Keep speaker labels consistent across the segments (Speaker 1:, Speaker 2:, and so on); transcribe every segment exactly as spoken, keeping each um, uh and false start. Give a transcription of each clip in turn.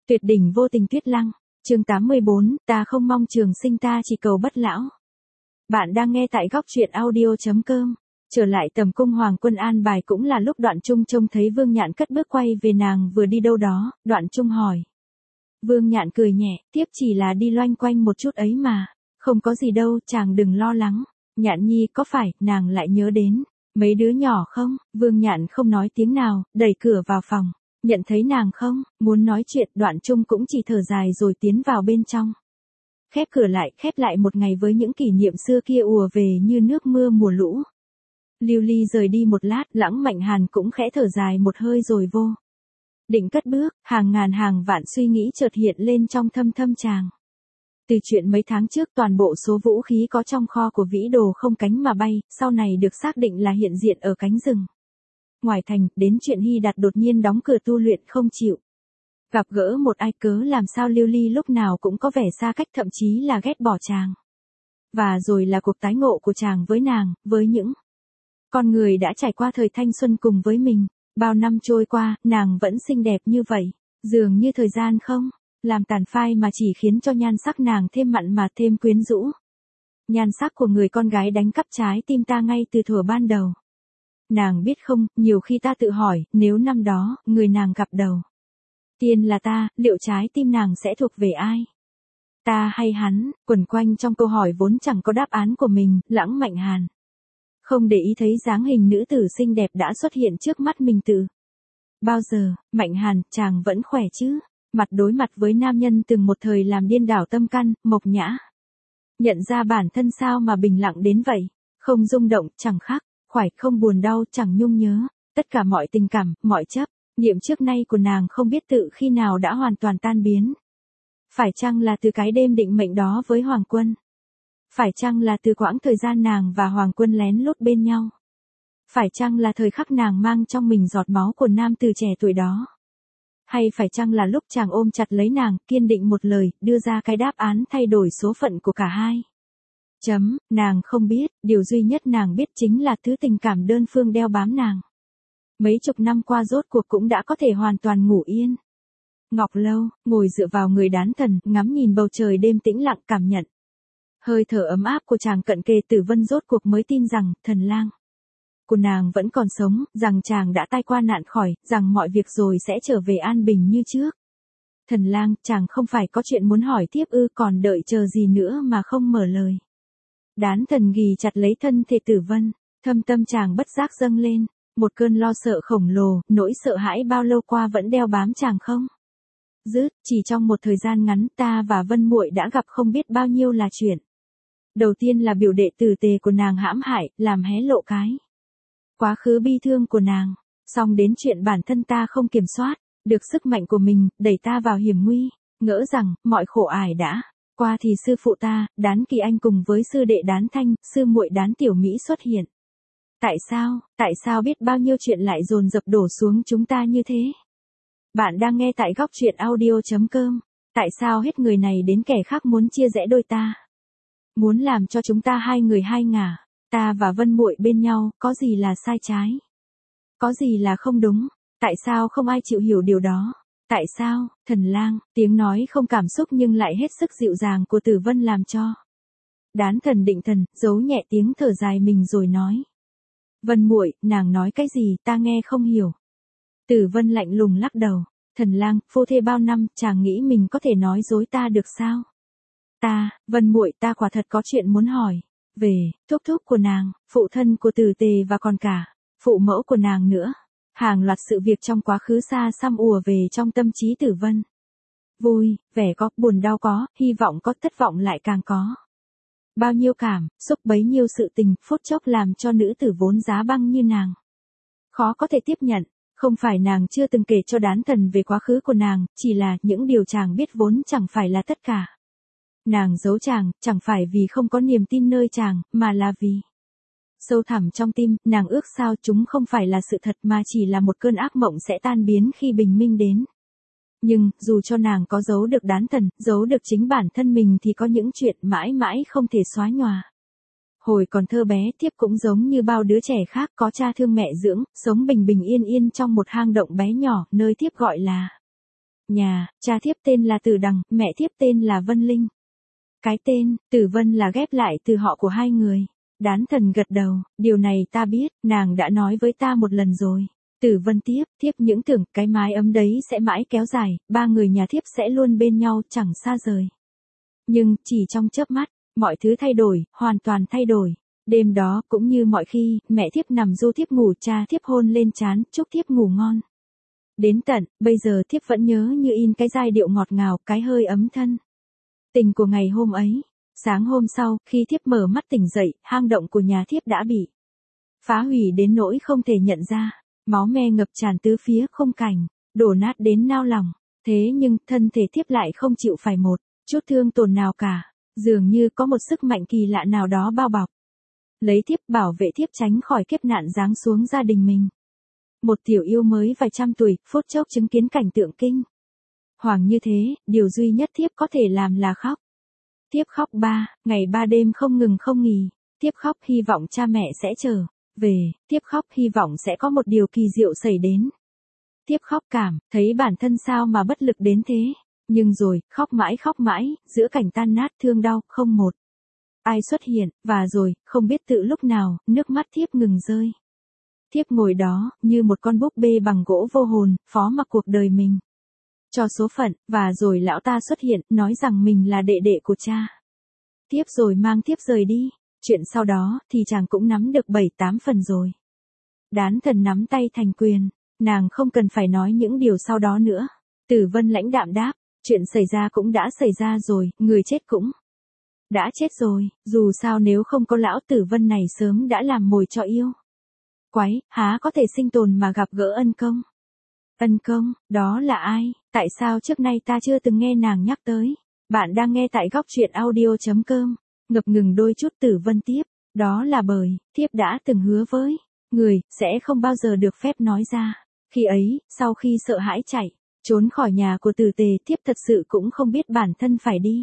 Speaker 1: Tuyệt đỉnh vô tình Tuyết Lăng, chương tám mươi bốn, ta không mong trường sinh ta chỉ cầu bất lão. Bạn đang nghe tại góc truyện audio chấm com. Trở lại tầm cung Hoàng Quân an bài cũng là lúc Đoạn Trung trông thấy Vương Nhạn cất bước quay về nàng vừa đi đâu đó, Đoạn Trung hỏi. Vương Nhạn cười nhẹ, tiếp chỉ là đi loanh quanh một chút ấy mà, không có gì đâu, chàng đừng lo lắng. Nhạn nhi có phải, nàng lại nhớ đến mấy đứa nhỏ không? Vương Nhạn không nói tiếng nào, đẩy cửa vào phòng. Nhận thấy nàng không, muốn nói chuyện, Đoạn Trung cũng chỉ thở dài rồi tiến vào bên trong. Khép cửa lại, khép lại một ngày với những kỷ niệm xưa kia ùa về như nước mưa mùa lũ. Lưu Ly rời đi một lát, Lãng Mạnh Hàn cũng khẽ thở dài một hơi rồi vô. Định cất bước, hàng ngàn hàng vạn suy nghĩ chợt hiện lên trong thâm thâm chàng. Từ chuyện mấy tháng trước toàn bộ số vũ khí có trong kho của Vĩ Đồ không cánh mà bay, sau này được xác định là hiện diện ở cánh rừng. Ngoài thành, đến chuyện Hy Đạt đột nhiên đóng cửa tu luyện không chịu. Gặp gỡ một ai cớ làm sao Lưu Ly lúc nào cũng có vẻ xa cách, thậm chí là ghét bỏ chàng. Và rồi là cuộc tái ngộ của chàng với nàng, với những con người đã trải qua thời thanh xuân cùng với mình. Bao năm trôi qua, nàng vẫn xinh đẹp như vậy, dường như thời gian không làm tàn phai mà chỉ khiến cho nhan sắc nàng thêm mặn mà thêm quyến rũ. Nhan sắc của người con gái đánh cắp trái tim ta ngay từ thuở ban đầu. Nàng biết không, nhiều khi ta tự hỏi, nếu năm đó, người nàng gặp đầu tiên là ta, liệu trái tim nàng sẽ thuộc về ai? Ta hay hắn? Quẩn quanh trong câu hỏi vốn chẳng có đáp án của mình, Lãng Mạnh Hàn không để ý thấy dáng hình nữ tử xinh đẹp đã xuất hiện trước mắt mình từ bao giờ. Mạnh Hàn, chàng vẫn khỏe chứ? Mặt đối mặt với nam nhân từng một thời làm điên đảo tâm can, Mộc Nhã nhận ra bản thân sao mà bình lặng đến vậy, không rung động, chẳng khác khoải, không buồn đau, chẳng nhung nhớ, tất cả mọi tình cảm, mọi chấp niệm trước nay của nàng không biết tự khi nào đã hoàn toàn tan biến. Phải chăng là từ cái đêm định mệnh đó với Hoàng Quân? Phải chăng là từ quãng thời gian nàng và Hoàng Quân lén lút bên nhau? Phải chăng là thời khắc nàng mang trong mình giọt máu của nam từ trẻ tuổi đó? Hay phải chăng là lúc chàng ôm chặt lấy nàng, kiên định một lời, đưa ra cái đáp án thay đổi số phận của cả hai? Chấm, nàng không biết, điều duy nhất nàng biết chính là thứ tình cảm đơn phương đeo bám nàng. Mấy chục năm qua rốt cuộc cũng đã có thể hoàn toàn ngủ yên. Ngọc Lâu, ngồi dựa vào người Đán Thần, ngắm nhìn bầu trời đêm tĩnh lặng, cảm nhận hơi thở ấm áp của chàng cận kề. Tử Vân rốt cuộc mới tin rằng, thần lang của nàng vẫn còn sống, rằng chàng đã tai qua nạn khỏi, rằng mọi việc rồi sẽ trở về an bình như trước. Thần lang, chàng không phải có chuyện muốn hỏi tiếp ư, còn đợi chờ gì nữa mà không mở lời. Đán Thần ghì chặt lấy thân thể Tử Vân, thâm tâm chàng bất giác dâng lên, một cơn lo sợ khổng lồ, nỗi sợ hãi bao lâu qua vẫn đeo bám chàng không dứt. Chỉ trong một thời gian ngắn, ta và Vân muội đã gặp không biết bao nhiêu là chuyện. Đầu tiên là biểu đệ tử tề của nàng hãm hại, làm hé lộ cái quá khứ bi thương của nàng, xong đến chuyện bản thân ta không kiểm soát được sức mạnh của mình, đẩy ta vào hiểm nguy, ngỡ rằng mọi khổ ải đã qua thì sư phụ ta, Đán Kỳ Anh cùng với sư đệ Đán Thanh, sư muội Đán Tiểu Mỹ xuất hiện. Tại sao, tại sao biết bao nhiêu chuyện lại dồn dập đổ xuống chúng ta như thế? Bạn đang nghe tại góc truyện audio chấm com. Tại sao hết người này đến kẻ khác muốn chia rẽ đôi ta? Muốn làm cho chúng ta hai người hai ngả, ta và Vân muội bên nhau, có gì là sai trái? Có gì là không đúng? Tại sao không ai chịu hiểu điều đó? Tại sao, thần lang, tiếng nói không cảm xúc nhưng lại hết sức dịu dàng của Tử Vân làm cho Đán Thần định thần, giấu nhẹ tiếng thở dài mình rồi nói. Vân muội, nàng nói cái gì, ta nghe không hiểu. Tử Vân lạnh lùng lắc đầu. Thần lang, phu thê bao năm, chàng nghĩ mình có thể nói dối ta được sao? Ta, Vân muội, ta quả thật có chuyện muốn hỏi. Về, thúc thúc của nàng, phụ thân của Tử Tề và còn cả phụ mẫu của nàng nữa. Hàng loạt sự việc trong quá khứ xa xăm ùa về trong tâm trí Tử Vân. Vui, vẻ có, buồn đau có, hy vọng có, thất vọng lại càng có. Bao nhiêu cảm xúc bấy nhiêu sự tình, phút chốc làm cho nữ tử vốn giá băng như nàng khó có thể tiếp nhận. Không phải nàng chưa từng kể cho Đán Thần về quá khứ của nàng, chỉ là những điều chàng biết vốn chẳng phải là tất cả. Nàng giấu chàng, chẳng phải vì không có niềm tin nơi chàng, mà là vì sâu thẳm trong tim, nàng ước sao chúng không phải là sự thật mà chỉ là một cơn ác mộng sẽ tan biến khi bình minh đến. Nhưng, dù cho nàng có giấu được Đán Thần, giấu được chính bản thân mình thì có những chuyện mãi mãi không thể xóa nhòa. Hồi còn thơ bé, thiếp cũng giống như bao đứa trẻ khác có cha thương mẹ dưỡng, sống bình bình yên yên trong một hang động bé nhỏ, nơi thiếp gọi là Nhà, cha thiếp tên là Tử Đằng, mẹ thiếp tên là Vân Linh. Cái tên, Tử Vân là ghép lại từ họ của hai người. Đán thần gật đầu, điều này ta biết, nàng đã nói với ta một lần rồi. Tử Vân tiếp, thiếp những tưởng cái mái ấm đấy sẽ mãi kéo dài, ba người nhà thiếp sẽ luôn bên nhau chẳng xa rời. Nhưng, chỉ trong chớp mắt, mọi thứ thay đổi, hoàn toàn thay đổi. Đêm đó, cũng như mọi khi, mẹ thiếp nằm du thiếp ngủ, cha thiếp hôn lên trán, chúc thiếp ngủ ngon. Đến tận, bây giờ thiếp vẫn nhớ như in cái giai điệu ngọt ngào, cái hơi ấm thân. Tình của ngày hôm ấy. Sáng hôm sau, khi thiếp mở mắt tỉnh dậy, hang động của nhà thiếp đã bị phá hủy đến nỗi không thể nhận ra. Máu me ngập tràn tứ phía khung cảnh, đổ nát đến nao lòng. Thế nhưng, thân thể thiếp lại không chịu phải một chút thương tổn nào cả. Dường như có một sức mạnh kỳ lạ nào đó bao bọc. Lấy thiếp bảo vệ thiếp tránh khỏi kiếp nạn giáng xuống gia đình mình. Một tiểu yêu mới vài trăm tuổi, phút chốc chứng kiến cảnh tượng kinh hoàng như thế, điều duy nhất thiếp có thể làm là khóc. Thiếp khóc ba, ngày ba đêm không ngừng không nghỉ. Thiếp khóc hy vọng cha mẹ sẽ trở về, thiếp khóc hy vọng sẽ có một điều kỳ diệu xảy đến. Thiếp khóc cảm, thấy bản thân sao mà bất lực đến thế. Nhưng rồi, khóc mãi khóc mãi, giữa cảnh tan nát thương đau, không một ai xuất hiện, và rồi, không biết tự lúc nào, nước mắt thiếp ngừng rơi. Thiếp ngồi đó, như một con búp bê bằng gỗ vô hồn, phó mặc cuộc đời mình cho số phận, và rồi lão ta xuất hiện, nói rằng mình là đệ đệ của cha. Thiếp rồi mang thiếp rời đi. Chuyện sau đó, thì chàng cũng nắm được bảy tám phần rồi. Đán thần nắm tay thành quyền, nàng không cần phải nói những điều sau đó nữa. Tử Vân lãnh đạm đáp, chuyện xảy ra cũng đã xảy ra rồi, người chết cũng đã chết rồi, dù sao nếu không có lão Tử Vân này sớm đã làm mồi cho yêu quái, há có thể sinh tồn mà gặp gỡ ân công. Ân công, đó là ai, tại sao trước nay ta chưa từng nghe nàng nhắc tới. Bạn đang nghe tại góc truyện audio.com, ngập ngừng đôi chút. Tử Vân tiếp, đó là bởi, thiếp đã từng hứa với người, sẽ không bao giờ được phép nói ra. Khi ấy, sau khi sợ hãi chạy trốn khỏi nhà của Tử Tề, thiếp thật sự cũng không biết bản thân phải đi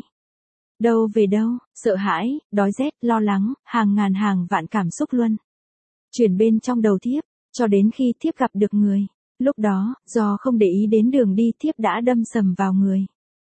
Speaker 1: đâu về đâu, sợ hãi, đói rét, lo lắng, hàng ngàn hàng vạn cảm xúc luân chuyển bên trong đầu thiếp, cho đến khi thiếp gặp được người. Lúc đó, do không để ý đến đường đi, thiếp đã đâm sầm vào người.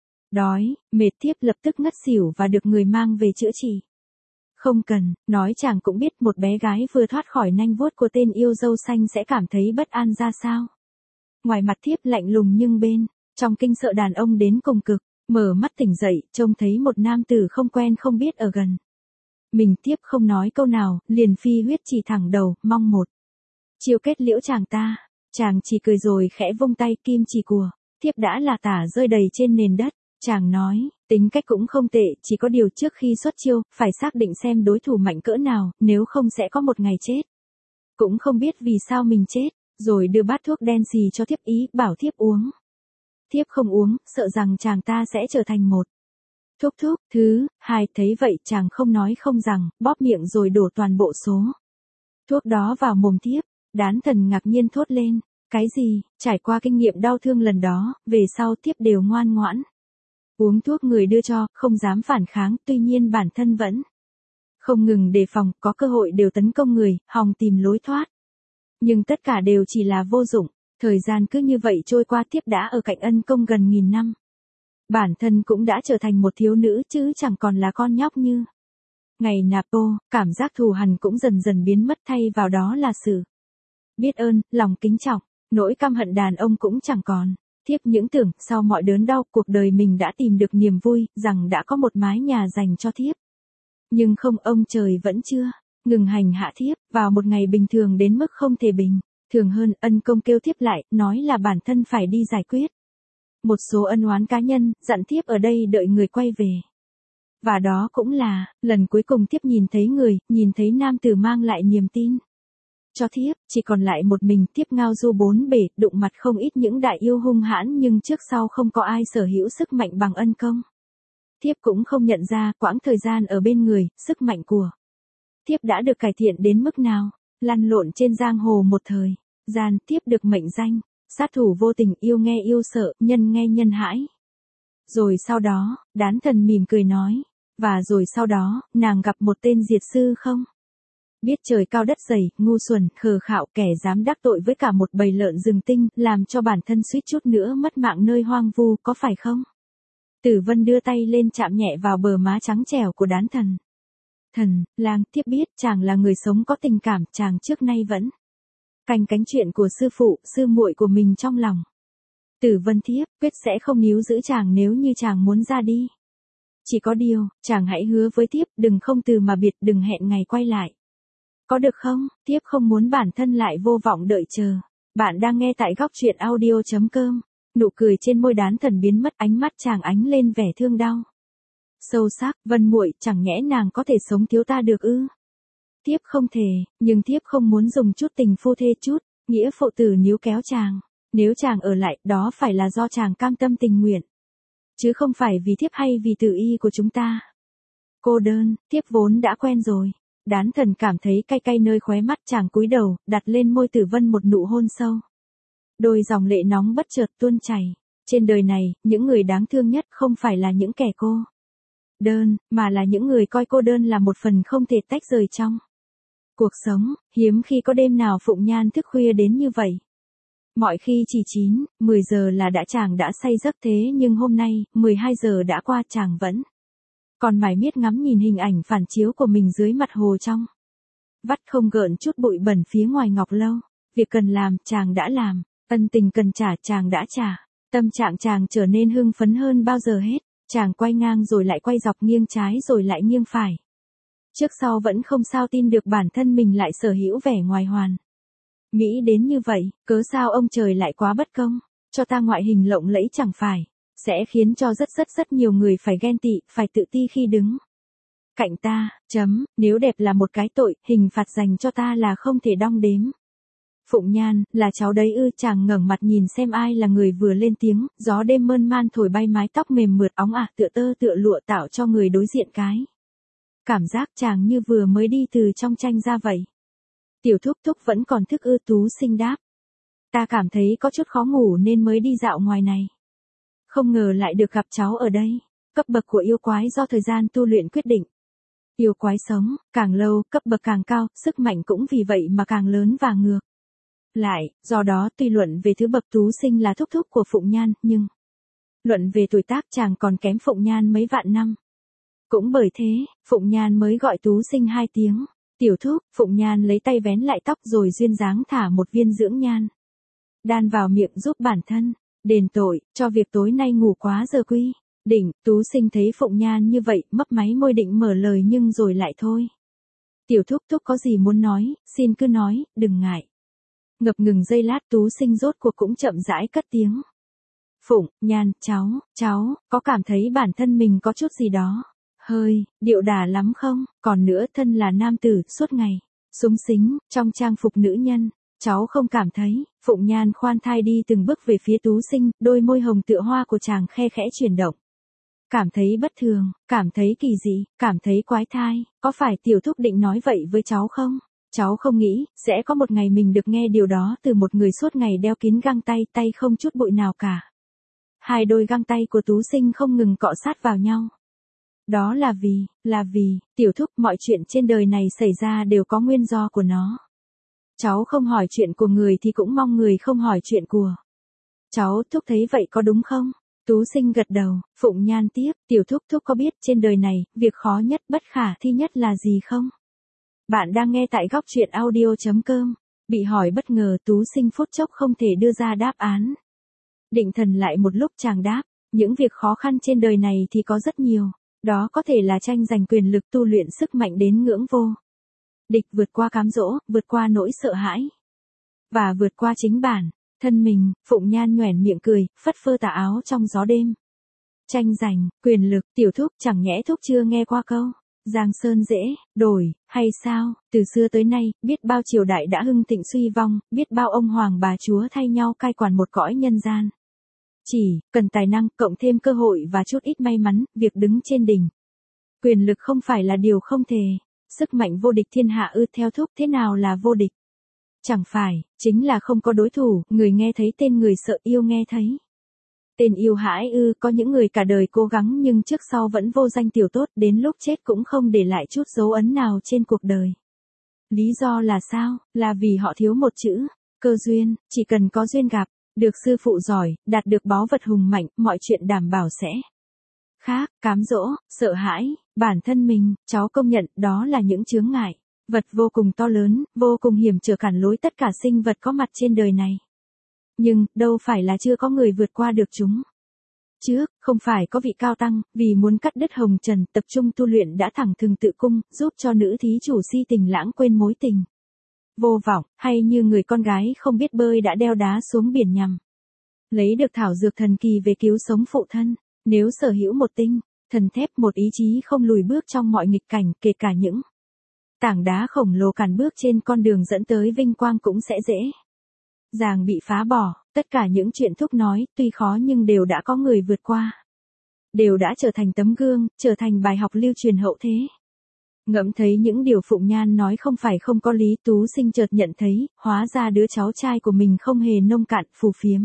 Speaker 1: Đói, mệt, thiếp lập tức ngất xỉu và được người mang về chữa trị. Không cần, nói chàng cũng biết một bé gái vừa thoát khỏi nanh vuốt của tên yêu dâu xanh sẽ cảm thấy bất an ra sao. Ngoài mặt thiếp lạnh lùng nhưng bên trong kinh sợ đàn ông đến cùng cực, mở mắt tỉnh dậy, trông thấy một nam tử không quen không biết ở gần mình. Thiếp không nói câu nào, liền phi huyết chỉ thẳng đầu, mong một chiêu kết liễu chàng ta. Chàng chỉ cười rồi khẽ vung tay, kim chỉ của thiếp đã là tả rơi đầy trên nền đất. Chàng nói, tính cách cũng không tệ, chỉ có điều trước khi xuất chiêu, phải xác định xem đối thủ mạnh cỡ nào, nếu không sẽ có một ngày chết. Cũng không biết vì sao mình chết, rồi đưa bát thuốc đen xì cho thiếp, ý bảo thiếp uống. Thiếp không uống, sợ rằng chàng ta sẽ trở thành một thuốc thuốc. Thứ hai, thấy vậy chàng không nói không rằng, bóp miệng rồi đổ toàn bộ số thuốc đó vào mồm thiếp. Đán thần ngạc nhiên thốt lên, cái gì? Trải qua kinh nghiệm đau thương lần đó, về sau thiếp đều ngoan ngoãn uống thuốc người đưa cho, không dám phản kháng, tuy nhiên bản thân vẫn không ngừng đề phòng, có cơ hội đều tấn công người, hòng tìm lối thoát. Nhưng tất cả đều chỉ là vô dụng. Thời gian cứ như vậy trôi qua, thiếp đã ở cạnh ân công gần nghìn năm. Bản thân cũng đã trở thành một thiếu nữ chứ chẳng còn là con nhóc như ngày nạp ô. Cảm giác thù hằn cũng dần dần biến mất, thay vào đó là sự biết ơn, lòng kính trọng. Nỗi căm hận đàn ông cũng chẳng còn. Thiếp những tưởng, sau mọi đớn đau, cuộc đời mình đã tìm được niềm vui, rằng đã có một mái nhà dành cho thiếp. Nhưng không, ông trời vẫn chưa ngừng hành hạ thiếp. Vào một ngày bình thường đến mức không thể bình thường hơn, ân công kêu thiếp lại, nói là bản thân phải đi giải quyết một số ân oán cá nhân, dặn thiếp ở đây đợi người quay về. Và đó cũng là lần cuối cùng thiếp nhìn thấy người, nhìn thấy nam tử mang lại niềm tin cho thiếp. Chỉ còn lại một mình, thiếp ngao du bốn bể, đụng mặt không ít những đại yêu hung hãn, nhưng trước sau không có ai sở hữu sức mạnh bằng ân công. Thiếp cũng không nhận ra, quãng thời gian ở bên người, sức mạnh của thiếp đã được cải thiện đến mức nào. Lăn lộn trên giang hồ một thời gian, thiếp được mệnh danh sát thủ vô tình, yêu nghe yêu sợ, nhân nghe nhân hãi. Rồi sau đó, Đán thần mỉm cười nói, và rồi sau đó, nàng gặp một tên diệt sư không? Biết trời cao đất dày, ngu xuẩn, khờ khạo, kẻ dám đắc tội với cả một bầy lợn rừng tinh, làm cho bản thân suýt chút nữa mất mạng nơi hoang vu, có phải không? Tử Vân đưa tay lên chạm nhẹ vào bờ má trắng trẻo của Đán Thần. Thần, lang, thiếp biết chàng là người sống có tình cảm, chàng trước nay vẫn canh cánh chuyện của sư phụ, sư muội của mình trong lòng. Tử Vân thiếp, quyết sẽ không níu giữ chàng nếu như chàng muốn ra đi. Chỉ có điều, chàng hãy hứa với thiếp, đừng không từ mà biệt, đừng hẹn ngày quay lại. Có được không? Thiếp không muốn bản thân lại vô vọng đợi chờ. Bạn đang nghe tại góc truyện audio chấm com. Nụ cười trên môi Đán Thần biến mất, ánh mắt chàng ánh lên vẻ thương đau. Sâu sắc, Vân muội, chẳng nhẽ nàng có thể sống thiếu ta được ư? Thiếp không thể, nhưng thiếp không muốn dùng chút tình phu thê chút, nghĩa phụ tử níu kéo chàng. Nếu chàng ở lại, đó phải là do chàng cam tâm tình nguyện. Chứ không phải vì thiếp hay vì tử y của chúng ta. Cô đơn, thiếp vốn đã quen rồi. Đán Thần cảm thấy cay cay nơi khóe mắt, chàng cúi đầu, đặt lên môi Tử Vân một nụ hôn sâu. Đôi dòng lệ nóng bất chợt tuôn chảy. Trên đời này, những người đáng thương nhất không phải là những kẻ cô đơn, mà là những người coi cô đơn là một phần không thể tách rời trong cuộc sống. Hiếm khi có đêm nào Phụng Nhan thức khuya đến như vậy. Mọi khi chỉ chín, mười giờ là đã chàng đã say giấc, thế nhưng hôm nay, mười hai giờ đã qua, chàng vẫn còn mải miết ngắm nhìn hình ảnh phản chiếu của mình dưới mặt hồ trong vắt không gợn chút bụi bẩn phía ngoài ngọc lâu. Việc cần làm, chàng đã làm. Ân tình cần trả, chàng đã trả. Tâm trạng chàng trở nên hưng phấn hơn bao giờ hết. Chàng quay ngang rồi lại quay dọc, nghiêng trái rồi lại nghiêng phải. Trước sau vẫn không sao tin được bản thân mình lại sở hữu vẻ ngoài hoàn mỹ đến như vậy. Cớ sao ông trời lại quá bất công, cho ta ngoại hình lộng lẫy chẳng phải sẽ khiến cho rất rất rất nhiều người phải ghen tị, phải tự ti khi đứng cạnh ta. Chấm, nếu đẹp là một cái tội, hình phạt dành cho ta là không thể đong đếm. Phụng Nhan, là cháu đấy ư? Chàng ngẩng mặt nhìn xem ai là người vừa lên tiếng. Gió đêm mơn man thổi bay mái tóc mềm mượt óng ả, tựa tơ tựa lụa, tạo cho người đối diện cái cảm giác chàng như vừa mới đi từ trong tranh ra vậy. Tiểu thúc thúc vẫn còn thức ư? Tú Sinh đáp. Ta cảm thấy có chút khó ngủ nên mới đi dạo ngoài này. Không ngờ lại được gặp cháu ở đây. Cấp bậc của yêu quái do thời gian tu luyện quyết định. Yêu quái sống, càng lâu, cấp bậc càng cao, sức mạnh cũng vì vậy mà càng lớn và ngược lại. Do đó, tuy luận về thứ bậc, Tú Sinh là thúc thúc của Phụng Nhan, nhưng luận về tuổi tác chàng còn kém Phụng Nhan mấy vạn năm. Cũng bởi thế, Phụng Nhan mới gọi Tú Sinh hai tiếng tiểu thúc. Phụng Nhan lấy tay vén lại tóc rồi duyên dáng thả một viên dưỡng nhan đan vào miệng giúp bản thân đền tội cho việc tối nay ngủ quá giờ quy định. Tú Sinh thấy Phụng Nhan như vậy, mấp máy môi định mở lời nhưng rồi lại thôi. Tiểu thúc thúc có gì muốn nói, xin cứ nói, đừng ngại. Ngập ngừng giây lát, Tú Sinh rốt cuộc cũng chậm rãi cất tiếng. Phụng Nhan, cháu, cháu, có cảm thấy bản thân mình có chút gì đó hơi điệu đà lắm không? Còn nữa, thân là nam tử, suốt ngày súng xính trong trang phục nữ nhân, cháu không cảm thấy? Phụng Nhan khoan thai đi từng bước về phía Tú Sinh, đôi môi hồng tựa hoa của chàng khe khẽ chuyển động. Cảm thấy bất thường, cảm thấy kỳ dị, cảm thấy quái thai. Có phải tiểu thúc định nói vậy với cháu không? Cháu không nghĩ sẽ có một ngày mình được nghe điều đó từ một người suốt ngày đeo kín găng tay, tay không chút bụi nào cả. Hai đôi găng tay của Tú Sinh không ngừng cọ sát vào nhau. Đó là vì, là vì, tiểu thúc, mọi chuyện trên đời này xảy ra đều có nguyên do của nó. Cháu không hỏi chuyện của người thì cũng mong người không hỏi chuyện của cháu. Thúc thấy vậy có đúng không? Tú Sinh gật đầu. Phụng Nhan tiếp, tiểu thúc thúc có biết trên đời này, việc khó nhất, bất khả thi nhất là gì không? Bạn đang nghe tại góc truyện audio chấm com. Bị hỏi bất ngờ, Tú Sinh phút chốc không thể đưa ra đáp án. Định thần lại một lúc, chàng đáp, những việc khó khăn trên đời này thì có rất nhiều. Đó có thể là tranh giành quyền lực, tu luyện sức mạnh đến ngưỡng vô địch, vượt qua cám dỗ, vượt qua nỗi sợ hãi, và vượt qua chính bản thân mình. Phụng Nhan nhoẻn miệng cười, phất phơ tà áo trong gió đêm. Tranh giành quyền lực, tiểu thúc, chẳng nhẽ thúc chưa nghe qua câu Giang Sơn dễ đổi hay sao? Từ xưa tới nay, biết bao triều đại đã hưng thịnh suy vong, biết bao ông hoàng bà chúa thay nhau cai quản một cõi nhân gian. Chỉ cần tài năng, cộng thêm cơ hội và chút ít may mắn, việc đứng trên đỉnh quyền lực không phải là điều không thể. Sức mạnh vô địch thiên hạ ư? Theo thúc, thế nào là vô địch? Chẳng phải chính là không có đối thủ. Người nghe thấy tên người sợ, yêu nghe thấy tên yêu hãi ư? Có những người cả đời cố gắng nhưng trước sau vẫn vô danh tiểu tốt, đến lúc chết cũng không để lại chút dấu ấn nào trên cuộc đời. Lý do là sao? Là vì họ thiếu một chữ, cơ duyên, chỉ cần có duyên gặp, được sư phụ giỏi, đạt được báu vật hùng mạnh, mọi chuyện đảm bảo sẽ khác, cám dỗ, sợ hãi, bản thân mình, cháu công nhận đó là những chướng ngại, vật vô cùng to lớn, vô cùng hiểm trở cản lối tất cả sinh vật có mặt trên đời này. Nhưng, đâu phải là chưa có người vượt qua được chúng. Trước, không phải có vị cao tăng, vì muốn cắt đứt hồng trần, tập trung tu luyện đã thẳng thừng tự cung, giúp cho nữ thí chủ si tình lãng quên mối tình vô vọng, hay như người con gái không biết bơi đã đeo đá xuống biển nhằm lấy được thảo dược thần kỳ về cứu sống phụ thân. Nếu sở hữu một tinh thần thép, một ý chí không lùi bước trong mọi nghịch cảnh, kể cả những tảng đá khổng lồ cản bước trên con đường dẫn tới vinh quang cũng sẽ dễ dàng bị phá bỏ. Tất cả những chuyện thúc nói, tuy khó nhưng đều đã có người vượt qua. Đều đã trở thành tấm gương, trở thành bài học lưu truyền hậu thế. Ngẫm thấy những điều Phụng Nhan nói không phải không có lý, Tú Sinh chợt nhận thấy, hóa ra đứa cháu trai của mình không hề nông cạn, phù phiếm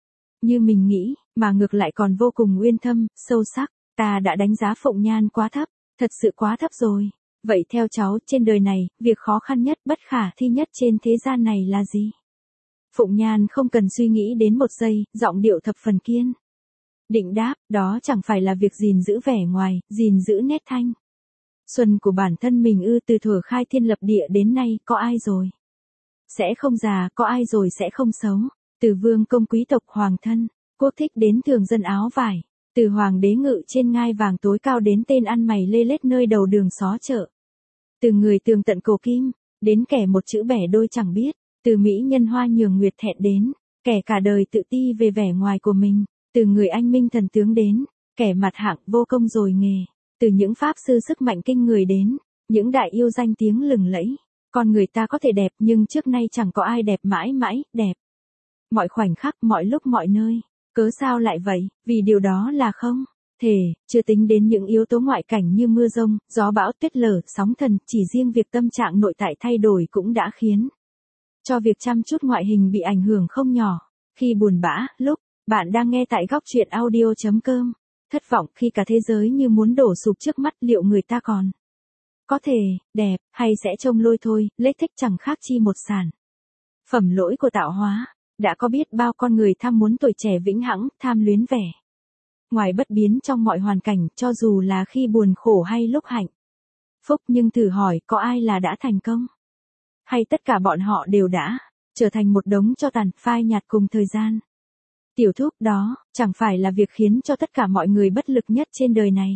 Speaker 1: như mình nghĩ, mà ngược lại còn vô cùng uyên thâm, sâu sắc. Ta đã đánh giá Phụng Nhan quá thấp, thật sự quá thấp rồi. Vậy theo cháu, trên đời này, việc khó khăn nhất, bất khả thi nhất trên thế gian này là gì? Phụng Nhan không cần suy nghĩ đến một giây, giọng điệu thập phần kiên định đáp, đó chẳng phải là việc gìn giữ vẻ ngoài, gìn giữ nét thanh xuân của bản thân mình ư? Từ thuở khai thiên lập địa đến nay, có ai rồi sẽ không già, có ai rồi sẽ không xấu. Từ vương công quý tộc hoàng thân, quốc thích đến thường dân áo vải, từ hoàng đế ngự trên ngai vàng tối cao đến tên ăn mày lê lết nơi đầu đường xó chợ, từ người tường tận cổ kim đến kẻ một chữ bẻ đôi chẳng biết, từ mỹ nhân hoa nhường nguyệt thẹn đến kẻ cả đời tự ti về vẻ ngoài của mình, từ người anh minh thần tướng đến kẻ mặt hạng vô công rồi nghề, từ những pháp sư sức mạnh kinh người đến những đại yêu danh tiếng lừng lẫy. Con người ta có thể đẹp nhưng trước nay chẳng có ai đẹp mãi mãi, đẹp mọi khoảnh khắc, mọi lúc mọi nơi. Cớ sao lại vậy? Vì điều đó là không thể, chưa tính đến những yếu tố ngoại cảnh như mưa rông, gió bão, tuyết lở, sóng thần, chỉ riêng việc tâm trạng nội tại thay đổi cũng đã khiến cho việc chăm chút ngoại hình bị ảnh hưởng không nhỏ. Khi buồn bã, lúc bạn đang nghe tại góc truyện audio chấm com, thất vọng khi cả thế giới như muốn đổ sụp trước mắt, liệu người ta còn có thể đẹp hay sẽ trông lôi thôi, lết thích chẳng khác chi một sản phẩm lỗi của tạo hóa. Đã có biết bao con người tham muốn tuổi trẻ vĩnh hằng, tham luyến vẻ ngoài bất biến trong mọi hoàn cảnh, cho dù là khi buồn khổ hay lúc hạnh phúc, nhưng thử hỏi có ai là đã thành công? Hay tất cả bọn họ đều đã trở thành một đống tro tàn, phai nhạt cùng thời gian? Tiểu thúc, đó chẳng phải là việc khiến cho tất cả mọi người bất lực nhất trên đời này.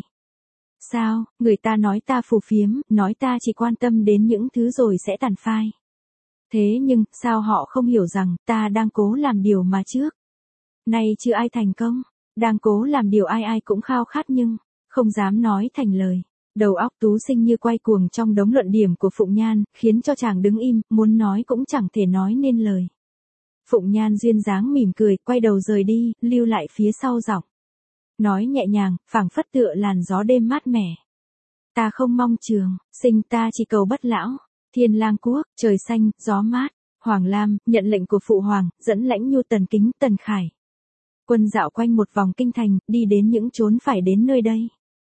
Speaker 1: Sao, người ta nói ta phù phiếm, nói ta chỉ quan tâm đến những thứ rồi sẽ tàn phai. Thế nhưng, sao họ không hiểu rằng, ta đang cố làm điều mà trước nay chưa ai thành công, đang cố làm điều ai ai cũng khao khát nhưng không dám nói thành lời. Đầu óc Tú Sinh như quay cuồng trong đống luận điểm của Phụng Nhan, khiến cho chàng đứng im, muốn nói cũng chẳng thể nói nên lời. Phụng Nhan duyên dáng mỉm cười, quay đầu rời đi, lưu lại phía sau giọng nói nhẹ nhàng, phảng phất tựa làn gió đêm mát mẻ. Ta không mong trường sinh, ta chỉ cầu bất lão. Thiên Lang Quốc, trời xanh, gió mát. Hoàng Lam, nhận lệnh của phụ hoàng, dẫn lãnh Nhu Tần Kính, Tần Khải quân dạo quanh một vòng kinh thành, đi đến những chốn phải đến nơi đây.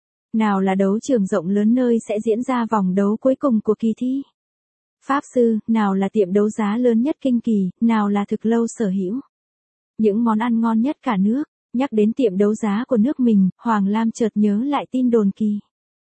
Speaker 1: Nào là đấu trường rộng lớn nơi sẽ diễn ra vòng đấu cuối cùng của kỳ thi pháp sư, nào là tiệm đấu giá lớn nhất kinh kỳ, nào là thực lâu sở hữu những món ăn ngon nhất cả nước. Nhắc đến tiệm đấu giá của nước mình, Hoàng Lam chợt nhớ lại tin đồn kỳ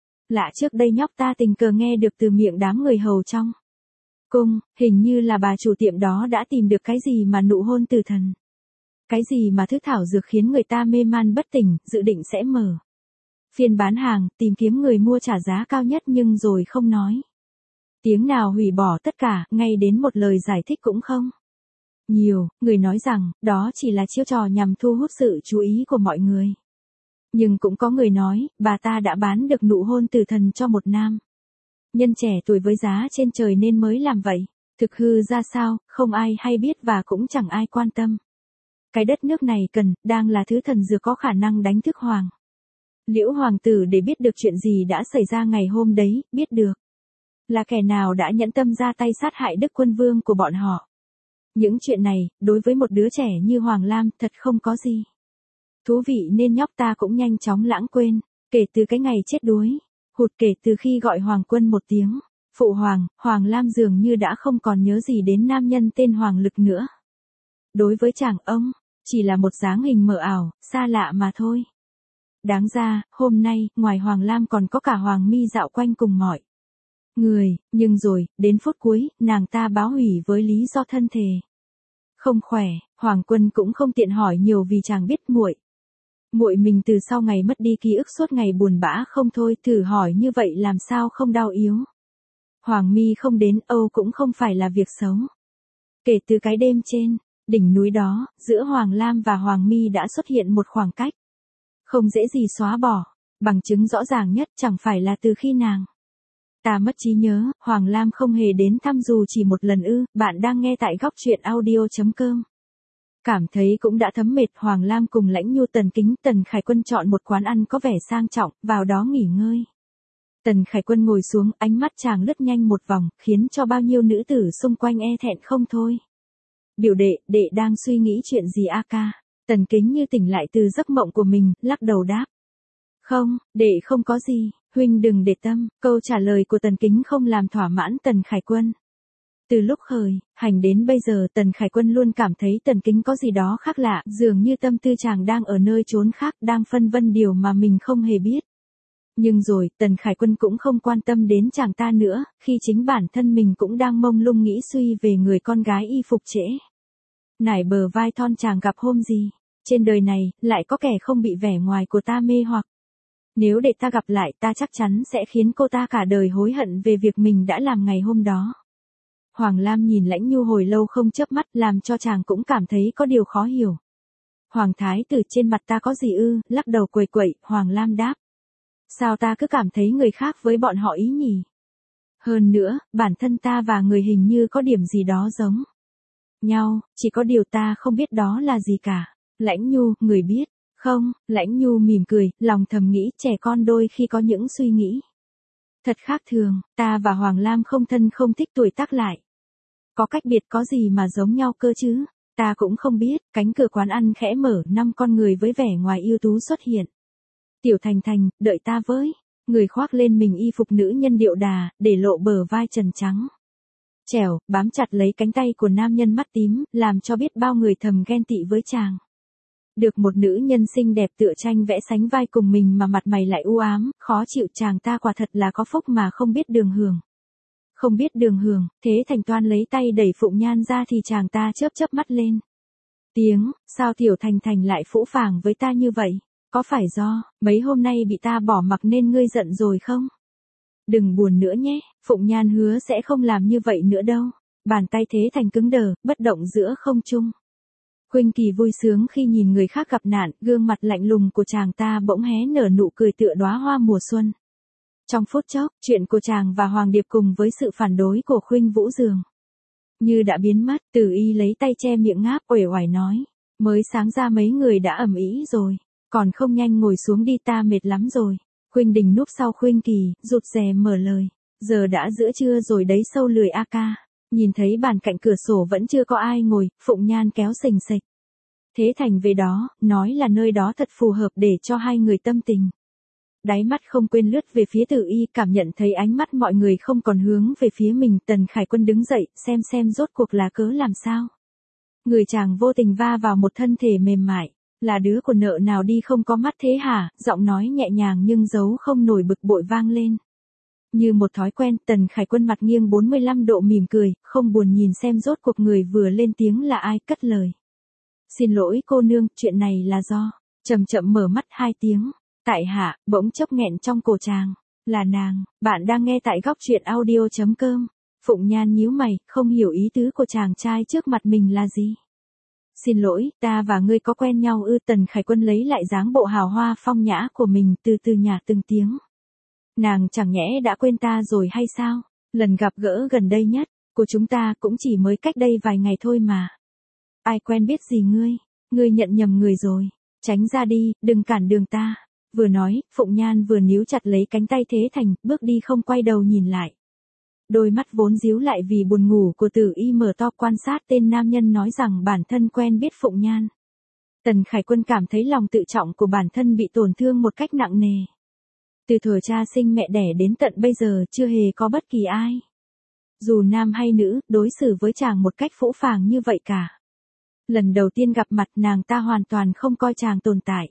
Speaker 1: lạ trước đây nhóc ta tình cờ nghe được từ miệng đám người hầu trong cung, hình như là bà chủ tiệm đó đã tìm được cái gì mà nụ hôn từ thần. Cái gì mà thứ thảo dược khiến người ta mê man bất tỉnh, dự định sẽ mở phiên bán hàng, tìm kiếm người mua trả giá cao nhất nhưng rồi không nói tiếng nào, hủy bỏ tất cả, ngay đến một lời giải thích cũng không nhiều. Người nói rằng, đó chỉ là chiêu trò nhằm thu hút sự chú ý của mọi người. Nhưng cũng có người nói, bà ta đã bán được nụ hôn từ thần cho một nam nhân trẻ tuổi với giá trên trời nên mới làm vậy. Thực hư ra sao, không ai hay biết và cũng chẳng ai quan tâm. Cái đất nước này cần, đang là thứ thần dược có khả năng đánh thức hoàng Liễu hoàng tử để biết được chuyện gì đã xảy ra ngày hôm đấy, biết được là kẻ nào đã nhẫn tâm ra tay sát hại Đức Quân Vương của bọn họ. Những chuyện này, đối với một đứa trẻ như Hoàng Lam, thật không có gì thú vị nên nhóc ta cũng nhanh chóng lãng quên. Kể từ cái ngày chết đuối hụt, kể từ khi gọi hoàng quân một tiếng Phụ hoàng, Hoàng Lam dường như đã không còn nhớ gì đến nam nhân tên Hoàng Lực nữa. Đối với chàng ông, chỉ là một dáng hình mờ ảo, xa lạ mà thôi. Đáng ra, hôm nay, ngoài Hoàng Lam còn có cả Hoàng Mi dạo quanh cùng mọi người, nhưng rồi, đến phút cuối, nàng ta báo hủy với lý do thân thể không khỏe. Hoàng Quân cũng không tiện hỏi nhiều vì chàng biết muội muội mình từ sau ngày mất đi ký ức suốt ngày buồn bã không thôi, thử hỏi như vậy làm sao không đau yếu. Hoàng Mi không đến Âu cũng không phải là việc xấu. Kể từ cái đêm trên đỉnh núi đó, giữa Hoàng Lam và Hoàng Mi đã xuất hiện một khoảng cách không dễ gì xóa bỏ. Bằng chứng rõ ràng nhất chẳng phải là từ khi nàng ta mất trí nhớ, Hoàng Lam không hề đến thăm dù chỉ một lần ư. Bạn đang nghe tại góc truyện audio.com. Cảm thấy cũng đã thấm mệt, Hoàng Lam cùng Lãnh Nhu Tần Kính Tần Khải Quân chọn một quán ăn có vẻ sang trọng, vào đó nghỉ ngơi. Tần Khải Quân ngồi xuống, ánh mắt chàng lướt nhanh một vòng, khiến cho bao nhiêu nữ tử xung quanh e thẹn không thôi. Biểu đệ, đệ đang suy nghĩ chuyện gì a ca? Tần Kính như tỉnh lại từ giấc mộng của mình, lắc đầu đáp. Không, đệ không có gì, huynh đừng để tâm. Câu trả lời của Tần Kính không làm thỏa mãn Tần Khải Quân. Từ lúc khởi hành đến bây giờ Tần Khải Quân luôn cảm thấy Tần Kính có gì đó khác lạ, dường như tâm tư chàng đang ở nơi chốn khác, đang phân vân điều mà mình không hề biết. Nhưng rồi, Tần Khải Quân cũng không quan tâm đến chàng ta nữa, khi chính bản thân mình cũng đang mông lung nghĩ suy về người con gái y phục trễ nải bờ vai thon chàng gặp hôm gì. Trên đời này, lại có kẻ không bị vẻ ngoài của ta mê hoặc. Nếu để ta gặp lại, ta chắc chắn sẽ khiến cô ta cả đời hối hận về việc mình đã làm ngày hôm đó. Hoàng Lam nhìn Lãnh Nhu hồi lâu không chớp mắt, làm cho chàng cũng cảm thấy có điều khó hiểu. Hoàng thái tử, trên mặt ta có gì ư? Lắc đầu quẩy quẩy, Hoàng Lam đáp. Sao ta cứ cảm thấy người khác với bọn họ ý nhỉ? Hơn nữa, bản thân ta và người hình như có điểm gì đó giống nhau, chỉ có điều ta không biết đó là gì cả. Lãnh Nhu, người biết không? Lãnh Nhu mỉm cười, lòng thầm nghĩ trẻ con đôi khi có những suy nghĩ thật khác thường. Ta và Hoàng Lam không thân không thích tuổi tác lại có cách biệt có gì mà giống nhau cơ chứ? Ta cũng không biết. Cánh cửa quán ăn khẽ mở, năm con người với vẻ ngoài ưu tú xuất hiện. Tiểu Thành Thành, đợi ta với. Người khoác lên mình y phục nữ nhân điệu đà, để lộ bờ vai trần trắng trẻo, bám chặt lấy cánh tay của nam nhân mắt tím, làm cho biết bao người thầm ghen tị với chàng. Được một nữ nhân xinh đẹp tựa tranh vẽ sánh vai cùng mình mà mặt mày lại u ám, khó chịu, chàng ta quả thật là có phúc mà không biết đường hưởng. Không biết đường hưởng, Thế Thành toan lấy tay đẩy Phụng Nhan ra thì chàng ta chớp chớp mắt lên. Tiếng, sao Tiểu Thành Thành lại phũ phàng với ta như vậy? Có phải do, mấy hôm nay bị ta bỏ mặc nên ngươi giận rồi không? Đừng buồn nữa nhé, Phụng Nhan hứa sẽ không làm như vậy nữa đâu. Bàn tay Thế Thành cứng đờ, bất động giữa không trung. Khuynh Kỳ vui sướng khi nhìn người khác gặp nạn, gương mặt lạnh lùng của chàng ta bỗng hé nở nụ cười tựa đóa hoa mùa xuân. Trong phút chốc, chuyện của chàng và Hoàng Điệp cùng với sự phản đối của Khuynh Vũ dường như đã biến mất. Tử Y lấy tay che miệng ngáp, uể oải nói, mới sáng ra mấy người đã ầm ĩ rồi, còn không nhanh ngồi xuống đi, ta mệt lắm rồi. Khuynh Đình núp sau Khuynh Kỳ, rụt rè mở lời, giờ đã giữa trưa rồi đấy, sâu lười a ca. Nhìn thấy bàn cạnh cửa sổ vẫn chưa có ai ngồi, Phụng Nhan kéo xềnh xệch Thế Thành về đó, nói là nơi đó thật phù hợp để cho hai người tâm tình. Đáy mắt không quên lướt về phía Tử Y, cảm nhận thấy ánh mắt mọi người không còn hướng về phía mình. Tần Khải Quân đứng dậy, xem xem rốt cuộc là cớ làm sao. Người chàng vô tình va vào một thân thể mềm mại, là đứa của nợ nào đi không có mắt thế hả? Giọng nói nhẹ nhàng nhưng giấu không nổi bực bội vang lên. Như một thói quen, Tần Khải Quân mặt nghiêng bốn mươi lăm độ mỉm cười, không buồn nhìn xem rốt cuộc người vừa lên tiếng là ai, cất lời. Xin lỗi cô nương, chuyện này là do, chậm chậm mở mắt hai tiếng. Tại hạ, bỗng chốc nghẹn trong cổ chàng. Là nàng, bạn đang nghe tại góc truyện audio.com. Phụng Nhan nhíu mày, không hiểu ý tứ của chàng trai trước mặt mình là gì. Xin lỗi, ta và ngươi có quen nhau ư? Tần Khải Quân lấy lại dáng bộ hào hoa phong nhã của mình, từ từ nhả từng tiếng. Nàng chẳng nhẽ đã quên ta rồi hay sao? Lần gặp gỡ gần đây nhất của chúng ta cũng chỉ mới cách đây vài ngày thôi mà. Ai quen biết gì ngươi? Ngươi nhận nhầm người rồi. Tránh ra đi, đừng cản đường ta. Vừa nói, Phụng Nhan vừa níu chặt lấy cánh tay Thế Thành, bước đi không quay đầu nhìn lại. Đôi mắt vốn díu lại vì buồn ngủ của Tử Y mở to quan sát tên nam nhân nói rằng bản thân quen biết Phụng Nhan. Tần Khải Quân cảm thấy lòng tự trọng của bản thân bị tổn thương một cách nặng nề. Từ thuở cha sinh mẹ đẻ đến tận bây giờ chưa hề có bất kỳ ai, dù nam hay nữ, đối xử với chàng một cách phũ phàng như vậy cả. Lần đầu tiên gặp mặt nàng ta hoàn toàn không coi chàng tồn tại.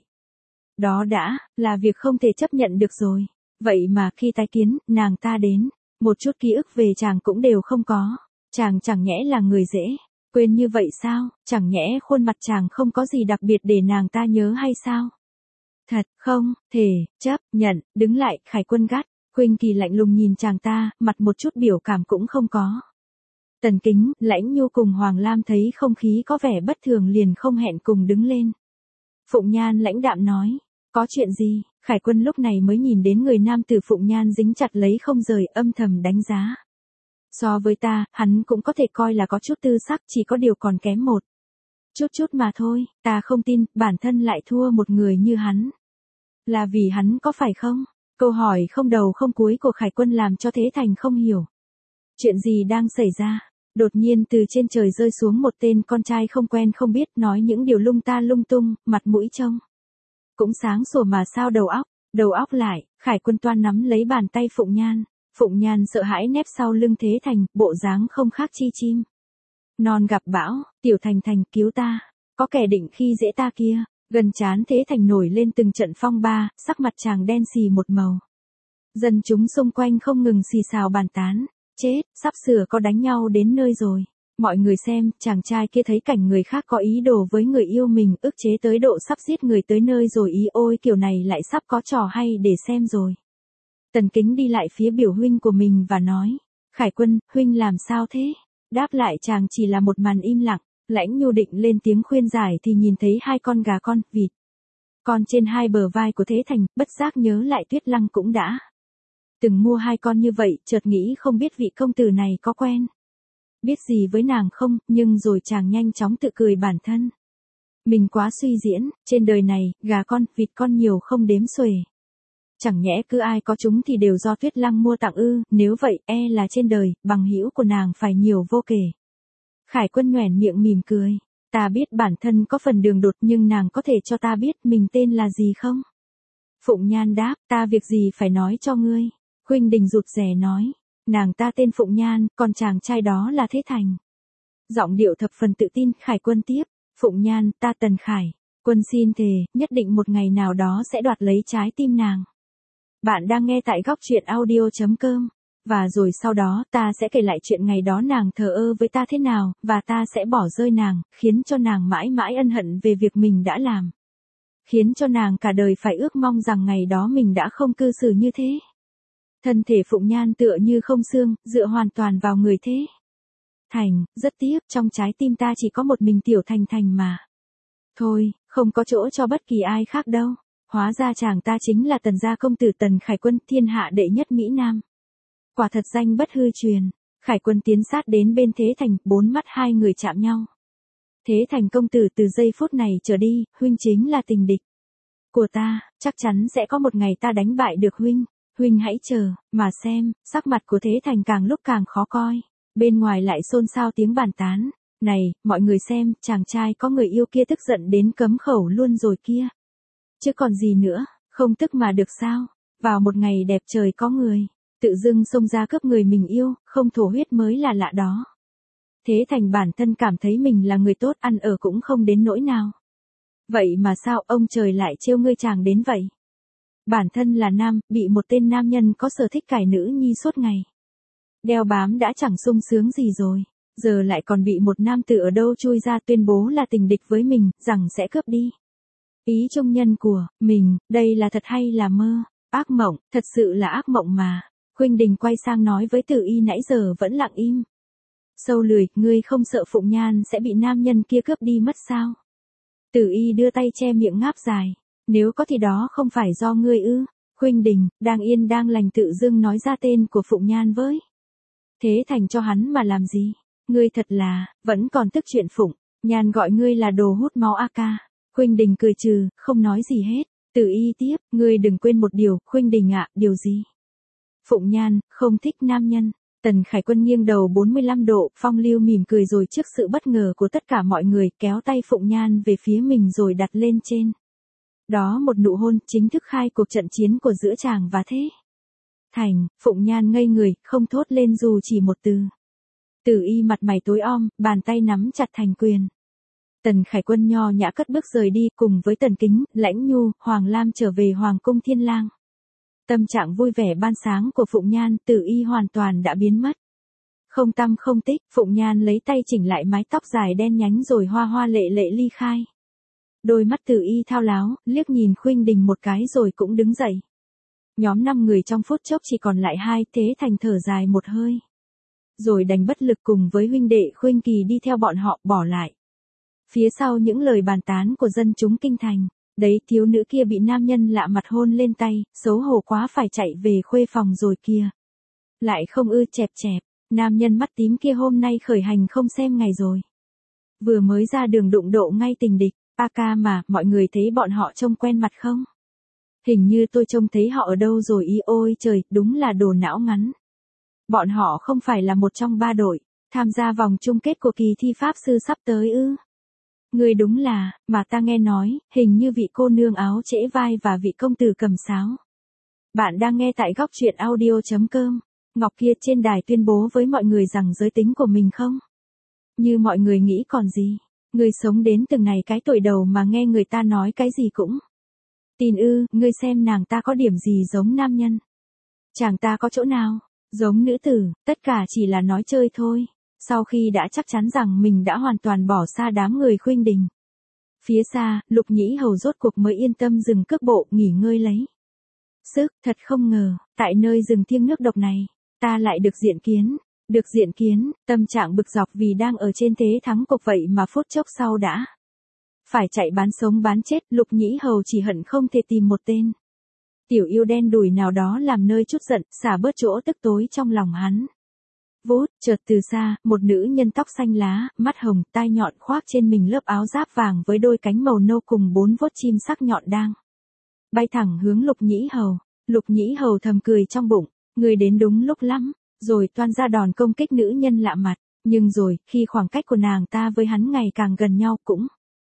Speaker 1: Đó đã là việc không thể chấp nhận được rồi. Vậy mà khi tái kiến, nàng ta đến, một chút ký ức về chàng cũng đều không có. Chàng chẳng nhẽ là người dễ quên như vậy sao? Chẳng nhẽ khuôn mặt chàng không có gì đặc biệt để nàng ta nhớ hay sao? Thật không thể chấp nhận. Đứng lại, Khải Quân gắt. Khuynh Kỳ lạnh lùng nhìn chàng ta, mặt một chút biểu cảm cũng không có. Tần Kính, Lãnh Nhu cùng Hoàng Lam thấy không khí có vẻ bất thường liền không hẹn cùng đứng lên. Phụng Nhan lãnh đạm nói, có chuyện gì? Khải Quân lúc này mới nhìn đến người nam tử Phụng Nhan dính chặt lấy không rời, âm thầm đánh giá. So với ta, hắn cũng có thể coi là có chút tư sắc, chỉ có điều còn kém một chút chút mà thôi. Ta không tin, bản thân lại thua một người như hắn. Là vì hắn có phải không? Câu hỏi không đầu không cuối của Khải Quân làm cho Thế Thành không hiểu. Chuyện gì đang xảy ra? Đột nhiên từ trên trời rơi xuống một tên con trai không quen không biết, nói những điều lung ta lung tung, mặt mũi trông cũng sáng sủa mà sao đầu óc, đầu óc lại. Khải Quân toan nắm lấy bàn tay Phụng Nhan. Phụng Nhan sợ hãi nép sau lưng Thế Thành, bộ dáng không khác chi chim non gặp bão. Tiểu Thành Thành, cứu ta, có kẻ định khi dễ ta kia. Gần trán Thế Thành nổi lên từng trận phong ba, sắc mặt chàng đen xì một màu. Dân chúng xung quanh không ngừng xì xào bàn tán. Chết, sắp sửa có đánh nhau đến nơi rồi. Mọi người xem, chàng trai kia thấy cảnh người khác có ý đồ với người yêu mình, ức chế tới độ sắp giết người tới nơi rồi ý, ôi kiểu này lại sắp có trò hay để xem rồi. Tần Kính đi lại phía biểu huynh của mình và nói, Khải Quân, huynh làm sao thế? Đáp lại chàng chỉ là một màn im lặng. Lãnh Nhu định lên tiếng khuyên giải thì nhìn thấy hai con gà con, vịt con trên hai bờ vai của Thế Thành, bất giác nhớ lại Tuyết Lăng cũng đã từng mua hai con như vậy, chợt nghĩ không biết vị công tử này có quen biết gì với nàng không, nhưng rồi chàng nhanh chóng tự cười bản thân. Mình quá suy diễn, trên đời này, gà con, vịt con nhiều không đếm xuể. Chẳng nhẽ cứ ai có chúng thì đều do Tuyết Lăng mua tặng ư? Nếu vậy, e là trên đời, bằng hữu của nàng phải nhiều vô kể. Khải Quân nhoẻn miệng mỉm cười. Ta biết bản thân có phần đường đột, nhưng nàng có thể cho ta biết mình tên là gì không? Phụng Nhan đáp, ta việc gì phải nói cho ngươi. Khuynh Đình rụt rè nói, nàng ta tên Phụng Nhan, còn chàng trai đó là Thế Thành. Giọng điệu thập phần tự tin. Khải Quân tiếp, Phụng Nhan, ta Tần Khải Quân xin thề, nhất định một ngày nào đó sẽ đoạt lấy trái tim nàng. Bạn đang nghe tại góc truyện audio chấm com. Và rồi sau đó, ta sẽ kể lại chuyện ngày đó nàng thờ ơ với ta thế nào, và ta sẽ bỏ rơi nàng, khiến cho nàng mãi mãi ân hận về việc mình đã làm. Khiến cho nàng cả đời phải ước mong rằng ngày đó mình đã không cư xử như thế. Thân thể Phụng Nhan tựa như không xương, dựa hoàn toàn vào người Thế Thành. Rất tiếc, trong trái tim ta chỉ có một mình Tiểu Thành Thành mà thôi, không có chỗ cho bất kỳ ai khác đâu. Hóa ra chàng ta chính là Tần gia công tử Tần Khải Quân, thiên hạ đệ nhất Mỹ Nam. Quả thật danh bất hư truyền. Khải Quân tiến sát đến bên Thế Thành, bốn mắt hai người chạm nhau. Thế Thành công tử, từ giây phút này trở đi, huynh chính là tình địch của ta, chắc chắn sẽ có một ngày ta đánh bại được huynh. Huynh hãy chờ, mà xem. Sắc mặt của Thế Thành càng lúc càng khó coi. Bên ngoài lại xôn xao tiếng bàn tán. Này, mọi người xem, chàng trai có người yêu kia tức giận đến cấm khẩu luôn rồi kia. Chứ còn gì nữa, không tức mà được sao? Vào một ngày đẹp trời có người tự dưng xông ra cướp người mình yêu, không thổ huyết mới là lạ đó. Thế Thành bản thân cảm thấy mình là người tốt, ăn ở cũng không đến nỗi nào. Vậy mà sao ông trời lại trêu ngươi chàng đến vậy? Bản thân là nam, bị một tên nam nhân có sở thích cải nữ nhi suốt ngày đeo bám đã chẳng sung sướng gì rồi, giờ lại còn bị một nam tử ở đâu chui ra tuyên bố là tình địch với mình, rằng sẽ cướp đi ý trung nhân của mình. Đây là thật hay là mơ? Ác mộng, thật sự là ác mộng mà. Khuynh Đình quay sang nói với Tử Y nãy giờ vẫn lặng im. Sâu lười, ngươi không sợ Phụng Nhan sẽ bị nam nhân kia cướp đi mất sao? Tử Y đưa tay che miệng ngáp dài. Nếu có thì đó không phải do ngươi ư? Khuynh Đình, đang yên đang lành tự dưng nói ra tên của Phụng Nhan với Thế Thành cho hắn mà làm gì? Ngươi thật là, vẫn còn tức chuyện Phụng Nhan gọi ngươi là đồ hút máu a ca. Khuynh Đình cười trừ, không nói gì hết. Tử Y tiếp, ngươi đừng quên một điều. Khuynh Đình ạ, điều gì? Phụng Nhan, không thích nam nhân. Tần Khải Quân nghiêng đầu bốn mươi lăm độ, phong lưu mỉm cười rồi trước sự bất ngờ của tất cả mọi người, kéo tay Phụng Nhan về phía mình rồi đặt lên trên Đó một nụ hôn chính thức khai cuộc trận chiến của giữa chàng và Thế Thành. Phụng Nhan ngây người, không thốt lên dù chỉ một từ. Tử Y mặt mày tối om, bàn tay nắm chặt thành quyền. Tần Khải Quân nho nhã cất bước rời đi, cùng với Tần Kính, Lãnh Nhu, Hoàng Lam trở về Hoàng cung Thiên Lang. Tâm trạng vui vẻ ban sáng của Phụng Nhan, Tử Y hoàn toàn đã biến mất. Không tăm không tích, Phụng Nhan lấy tay chỉnh lại mái tóc dài đen nhánh rồi hoa hoa lệ lệ ly khai. Đôi mắt Tử Y thao láo, liếc nhìn Khuynh Đình một cái rồi cũng đứng dậy. Nhóm năm người trong phút chốc chỉ còn lại hai, Thế Thành thở dài một hơi. Rồi đành bất lực cùng với huynh đệ Khuynh Kỳ đi theo bọn họ, bỏ lại phía sau những lời bàn tán của dân chúng kinh thành. Đấy, thiếu nữ kia bị nam nhân lạ mặt hôn lên tay, xấu hổ quá phải chạy về khuê phòng rồi kia. Lại không ư, chẹp chẹp, nam nhân mắt tím kia hôm nay khởi hành không xem ngày rồi. Vừa mới ra đường đụng độ ngay tình địch, a ca mà, mọi người thấy bọn họ trông quen mặt không? Hình như tôi trông thấy họ ở đâu rồi ý, ôi trời, đúng là đồ não ngắn. Bọn họ không phải là một trong ba đội tham gia vòng chung kết của kỳ thi pháp sư sắp tới ư? Người đúng là, mà ta nghe nói, hình như vị cô nương áo trễ vai và vị công tử cầm sáo. Bạn đang nghe tại góc truyện audio.com. Ngọc kia trên đài tuyên bố với mọi người rằng giới tính của mình không? Như mọi người nghĩ còn gì? Người sống đến từng này cái tuổi đầu mà nghe người ta nói cái gì cũng tin ư, ngươi xem nàng ta có điểm gì giống nam nhân. Chàng ta có chỗ nào giống nữ tử, tất cả chỉ là nói chơi thôi. Sau khi đã chắc chắn rằng mình đã hoàn toàn bỏ xa đám người Khuynh Đình, phía xa, Lục Nhĩ Hầu rốt cuộc mới yên tâm dừng cước bộ, nghỉ ngơi lấy sức. Thật không ngờ, tại nơi rừng thiêng nước độc này, ta lại được diện kiến. Được diện kiến, tâm trạng bực dọc vì đang ở trên thế thắng cuộc vậy mà phút chốc sau đã phải chạy bán sống bán chết. Lục Nhĩ Hầu chỉ hận không thể tìm một tên tiểu yêu đen đủi nào đó làm nơi chút giận, xả bớt chỗ tức tối trong lòng hắn. Vút, chợt từ xa, một nữ nhân tóc xanh lá, mắt hồng, tai nhọn khoác trên mình lớp áo giáp vàng với đôi cánh màu nâu cùng bốn vuốt chim sắc nhọn đang bay thẳng hướng Lục Nhĩ Hầu. Lục Nhĩ Hầu thầm cười trong bụng, người đến đúng lúc lắm, rồi toan ra đòn công kích nữ nhân lạ mặt. Nhưng rồi, khi khoảng cách của nàng ta với hắn ngày càng gần nhau cũng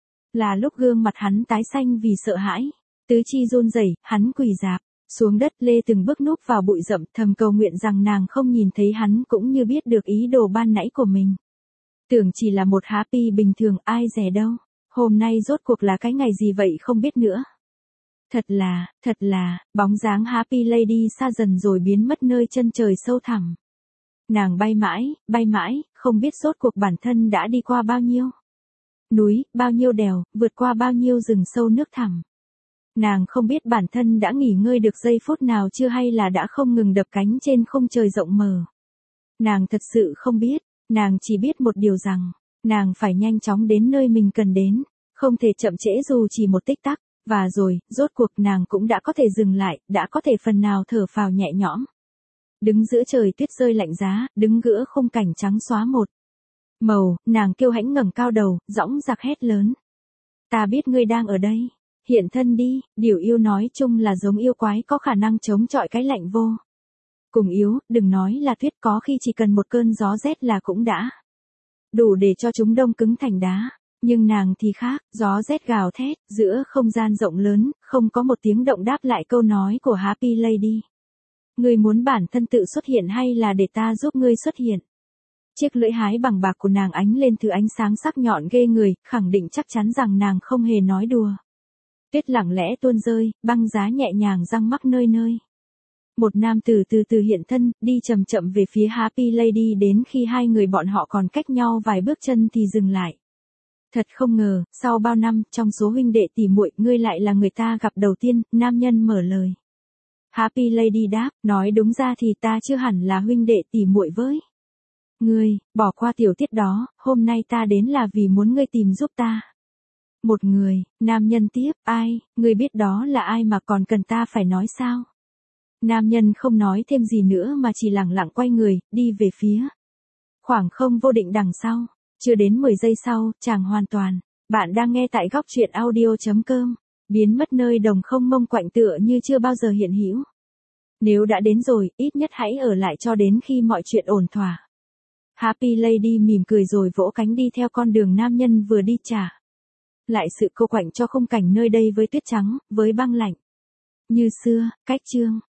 Speaker 1: là lúc gương mặt hắn tái xanh vì sợ hãi. Tứ chi run rẩy, hắn quỳ rạp xuống đất, lê từng bước núp vào bụi rậm, thầm cầu nguyện rằng nàng không nhìn thấy hắn cũng như biết được ý đồ ban nãy của mình. Tưởng chỉ là một happy bình thường, ai dè đâu. Hôm nay rốt cuộc là cái ngày gì vậy không biết nữa. Thật là, thật là, bóng dáng Happy Lady xa dần rồi biến mất nơi chân trời sâu thẳm. Nàng bay mãi, bay mãi, không biết rốt cuộc bản thân đã đi qua bao nhiêu núi, bao nhiêu đèo, vượt qua bao nhiêu rừng sâu nước thẳm. Nàng không biết bản thân đã nghỉ ngơi được giây phút nào chưa hay là đã không ngừng đập cánh trên khung trời rộng mở. Nàng thật sự không biết, nàng chỉ biết một điều rằng, nàng phải nhanh chóng đến nơi mình cần đến, không thể chậm trễ dù chỉ một tích tắc, và rồi, rốt cuộc nàng cũng đã có thể dừng lại, đã có thể phần nào thở phào nhẹ nhõm. Đứng giữa trời tuyết rơi lạnh giá, đứng giữa khung cảnh trắng xóa một màu, nàng kiêu hãnh ngẩng cao đầu, dõng dạc hét lớn. Ta biết ngươi đang ở đây. Hiện thân đi. Điều yêu nói chung là giống yêu quái có khả năng chống chọi cái lạnh vô cùng yếu, đừng nói là tuyết, có khi chỉ cần một cơn gió rét là cũng đã đủ để cho chúng đông cứng thành đá. Nhưng nàng thì khác, gió rét gào thét, giữa không gian rộng lớn, không có một tiếng động đáp lại câu nói của Happy Lady. Ngươi muốn bản thân tự xuất hiện hay là để ta giúp ngươi xuất hiện? Chiếc lưỡi hái bằng bạc của nàng ánh lên thứ ánh sáng sắc nhọn ghê người, khẳng định chắc chắn rằng nàng không hề nói đùa. Tuyết lặng lẽ tuôn rơi, băng giá nhẹ nhàng răng mắc nơi nơi. Một nam tử từ từ hiện thân, đi chậm chậm về phía Happy Lady, đến khi hai người bọn họ còn cách nhau vài bước chân thì dừng lại. Thật không ngờ, sau bao năm, trong số huynh đệ tỷ muội, ngươi lại là người ta gặp đầu tiên. Nam nhân mở lời. Happy Lady đáp, nói đúng ra thì ta chưa hẳn là huynh đệ tỷ muội với ngươi, bỏ qua tiểu tiết đó, hôm nay ta đến là vì muốn ngươi tìm giúp ta một người. Nam nhân tiếp, ai, ngươi biết đó là ai mà còn cần ta phải nói sao? Nam nhân không nói thêm gì nữa mà chỉ lặng lặng quay người, đi về phía khoảng không vô định đằng sau. Chưa đến mười giây sau, chàng hoàn toàn. Bạn đang nghe tại góc truyện audio.com. Biến mất nơi đồng không mông quạnh tựa như chưa bao giờ hiện hữu. Nếu đã đến rồi, ít nhất hãy ở lại cho đến khi mọi chuyện ổn thỏa. Happy Lady mỉm cười rồi vỗ cánh đi theo con đường nam nhân vừa đi trả. lại sự cô quạnh cho khung cảnh nơi đây với tuyết trắng, với băng lạnh. Như xưa, cách chương.